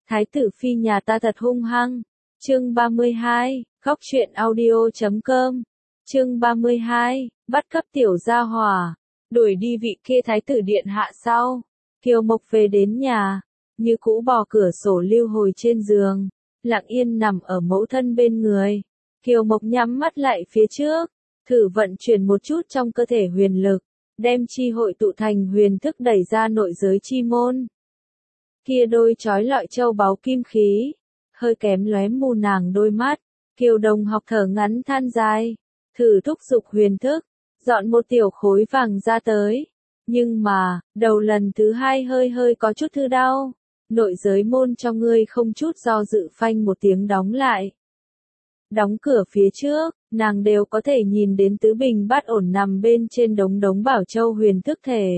Thái tử phi nhà ta thật hung hăng. Chương 32, Góc truyện audio.com. Chương 32, bắt cóc tiểu gia hỏa, đuổi đi vị kia thái tử điện hạ sau. Kiều Mộc về đến nhà, như cũ bò cửa sổ lưu hồi trên giường, lặng yên nằm ở mẫu thân bên người. Kiều Mộc nhắm mắt lại phía trước, thử vận chuyển một chút trong cơ thể huyền lực, đem chi hội tụ thành huyền thức đẩy ra nội giới chi môn. Kia đôi chói lọi châu báu kim khí, hơi kém lóe mù nàng đôi mắt. Kiều Đồng học thở ngắn than dài, thử thúc giục huyền thức, dọn một tiểu khối vàng ra tới. Nhưng mà, đầu lần thứ hai hơi có chút thư đau. Nội giới môn cho ngươi không chút do dự phanh một tiếng đóng lại. Đóng cửa phía trước, nàng đều có thể nhìn đến Tứ Bình Bát Ổn nằm bên trên đống bảo châu huyền thức thể.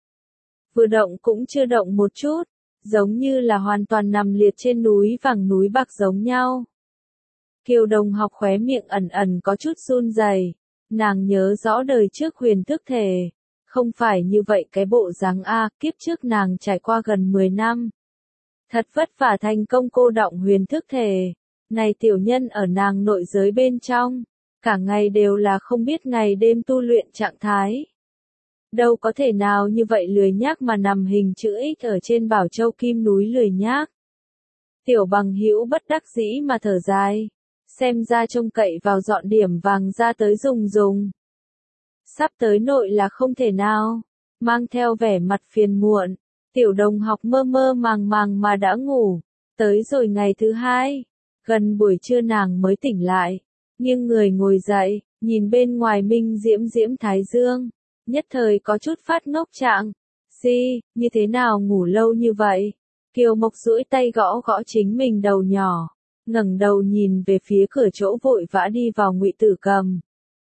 Vừa động cũng chưa động một chút, giống như là hoàn toàn nằm liệt trên núi vàng núi bạc giống nhau. Kiều Đồng học khóe miệng ẩn có chút run rẩy, nàng nhớ rõ đời trước huyền thức thể, không phải như vậy cái bộ dáng a, kiếp trước nàng trải qua gần 10 năm. Thật vất vả thành công cô đọng huyền thức thể, này tiểu nhân ở nàng nội giới bên trong, cả ngày đều là không biết ngày đêm tu luyện trạng thái. Đâu có thể nào như vậy lười nhác mà nằm hình chữ X ở trên Bảo Châu Kim núi lười nhác. Tiểu Bằng Hữu bất đắc dĩ mà thở dài, xem ra trông cậy vào dọn điểm vàng ra tới dùng. Sắp tới nội là không thể nào, mang theo vẻ mặt phiền muộn, Tiểu Đồng học mơ màng mà đã ngủ. Tới rồi ngày thứ hai, gần buổi trưa nàng mới tỉnh lại, nghiêng người ngồi dậy, nhìn bên ngoài minh diễm thái dương, nhất thời có chút phát ngốc trạng. Như thế nào ngủ lâu như vậy? Kiều Mộc duỗi tay gõ chính mình đầu nhỏ, ngẩng đầu nhìn về phía cửa chỗ vội vã đi vào Ngụy Tử Cầm.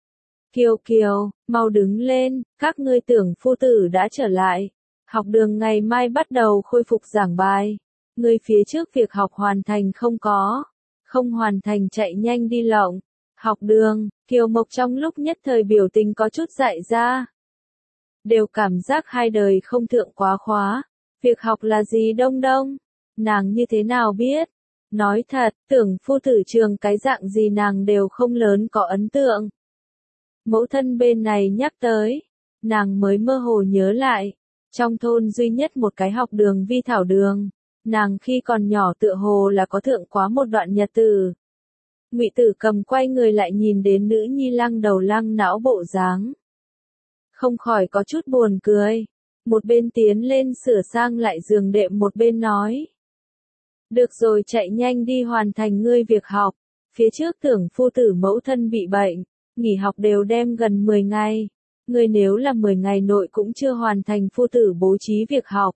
Kiều, mau đứng lên, các ngươi tưởng phu tử đã trở lại. Học đường ngày mai bắt đầu khôi phục giảng bài. Ngươi phía trước việc học hoàn thành không hoàn thành chạy nhanh đi lộng. Học đường, Kiều Mộc trong lúc nhất thời biểu tình có chút dại ra. Đều cảm giác hai đời không thượng quá khóa. Việc học là gì đông, nàng như thế nào biết? Nói thật, tưởng phu tử trường cái dạng gì nàng đều không lớn có ấn tượng. Mẫu thân bên này nhắc tới, nàng mới mơ hồ nhớ lại, trong thôn duy nhất một cái học đường Vi Thảo Đường, nàng khi còn nhỏ tựa hồ là có thượng quá một đoạn nhật tử. Ngụy Tử Cầm quay người lại nhìn đến nữ nhi lăng đầu lăng não bộ dáng, không khỏi có chút buồn cười, một bên tiến lên sửa sang lại giường đệm một bên nói. Được rồi, chạy nhanh đi hoàn thành ngươi việc học, phía trước tưởng phu tử mẫu thân bị bệnh, nghỉ học đều đem gần 10 ngày, ngươi nếu là 10 ngày nội cũng chưa hoàn thành phu tử bố trí việc học.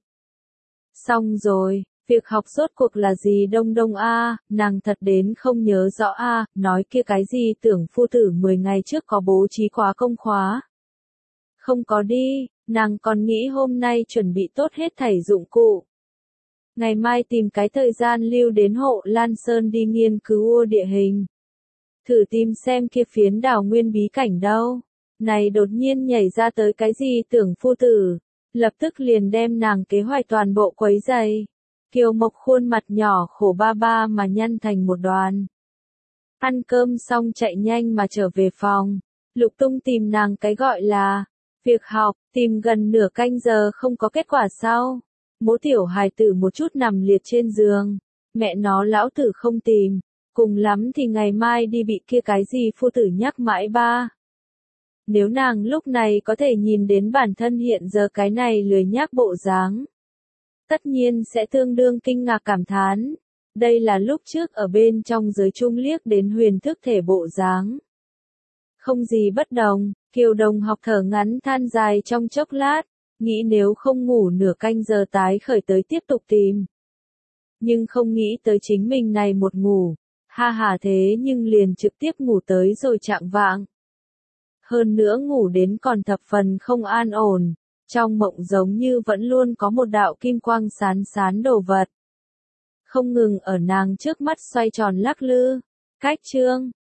Xong rồi, việc học rốt cuộc là gì đông a, nàng thật đến không nhớ rõ a, nói kia cái gì tưởng phu tử 10 ngày trước có bố trí khóa công khóa. Không có đi, nàng còn nghĩ hôm nay chuẩn bị tốt hết thảy dụng cụ. Ngày mai tìm cái thời gian lưu đến Hộ Lan Sơn đi nghiên cứu địa hình. Thử tìm xem kia phiến đảo nguyên bí cảnh đâu. Này đột nhiên nhảy ra tới cái gì tưởng phu tử, lập tức liền đem nàng kế hoạch toàn bộ quấy dày. Kiều Mộc khuôn mặt nhỏ khổ ba mà nhăn thành một đoàn. Ăn cơm xong chạy nhanh mà trở về phòng, lục tung tìm nàng cái gọi là việc học, tìm gần nửa canh giờ không có kết quả sau. Mỗ tiểu hài tử một chút nằm liệt trên giường, mẹ nó lão tử không tìm, cùng lắm thì ngày mai đi bị kia cái gì phu tử nhắc mãi ba. Nếu nàng lúc này có thể nhìn đến bản thân hiện giờ cái này lười nhác bộ dáng, tất nhiên sẽ tương đương kinh ngạc cảm thán, đây là lúc trước ở bên trong giới trung liếc đến huyền thức thể bộ dáng. Không gì bất đồng, Kiều Đồng học thở ngắn than dài trong chốc lát, nghĩ nếu không ngủ nửa canh giờ tái khởi tới tiếp tục tìm. Nhưng không nghĩ tới chính mình này một ngủ, thế nhưng liền trực tiếp ngủ tới rồi chạng vạng. Hơn nữa ngủ đến còn thập phần không an ổn, trong mộng giống như vẫn luôn có một đạo kim quang sán đồ vật. Không ngừng ở nàng trước mắt xoay tròn lắc lư. Cách chương,